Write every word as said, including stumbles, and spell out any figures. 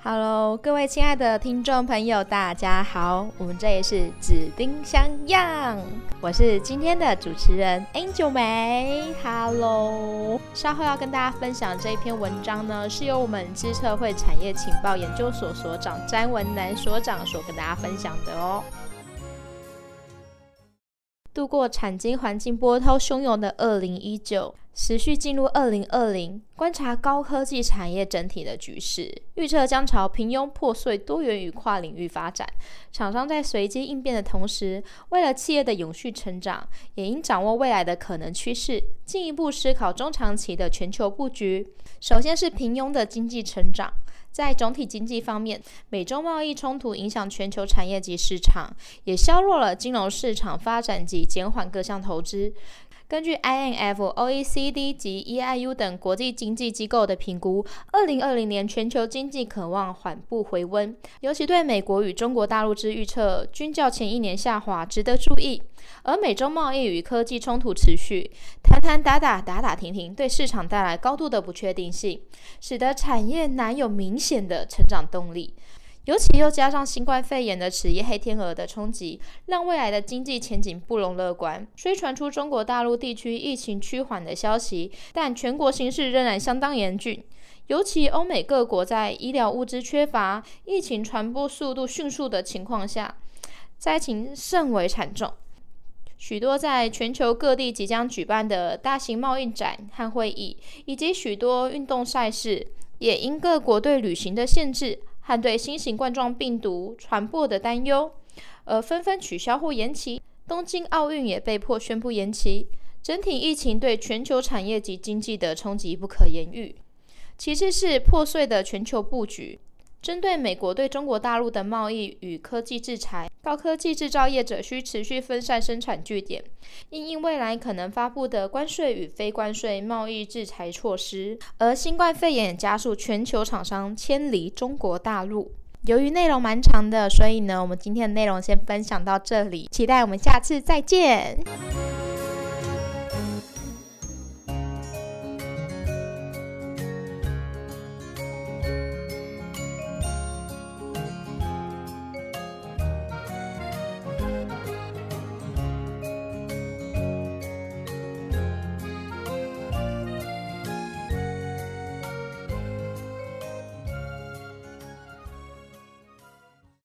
Hello， 各位亲爱的听众朋友，大家好，我们这里是指丁相样，我是今天的主持人 Angel 梅。Hello， 稍后要跟大家分享这一篇文章呢，是由我们资策会产业情报研究所所长詹文南所长所跟大家分享的哦。度过产经环境波涛汹涌的二零一九，持续进入二零二零，观察高科技产业整体的局势，预测将朝平庸、破碎、多元与跨领域发展。厂商在随机应变的同时，为了企业的永续成长，也应掌握未来的可能趋势，进一步思考中长期的全球布局。首先是平庸的经济成长。在总体经济方面，美中贸易冲突影响全球产业及市场，也削弱了金融市场发展及减缓各项投资。根据 I N F、O E C D 及 E I U 等国际经济机构的评估，二零二零年全球经济可望缓步回温，尤其对美国与中国大陆之预测均较前一年下滑，值得注意。而美中贸易与科技冲突持续，谈谈打打打打停停，对市场带来高度的不确定性，使得产业难有明显的成长动力。尤其又加上新冠肺炎的此夜黑天鹅的冲击，让未来的经济前景不容乐观。虽传出中国大陆地区疫情趋缓的消息，但全国形势仍然相当严峻。尤其欧美各国在医疗物资缺乏、疫情传播速度迅速的情况下，灾情甚为惨重。许多在全球各地即将举办的大型贸易展和会议，以及许多运动赛事，也因各国对旅行的限制和对新型冠状病毒传播的担忧，而纷纷取消或延期。东京奥运也被迫宣布延期。整体疫情对全球产业及经济的冲击不可言喻。其次是破碎的全球布局。针对美国对中国大陆的贸易与科技制裁，高科技制造业者需持续分散生产据点，因应未来可能发布的关税与非关税贸易制裁措施。而新冠肺炎也加速全球厂商迁离中国大陆。由于内容蛮长的，所以呢，我们今天的内容先分享到这里，期待我们下次再见。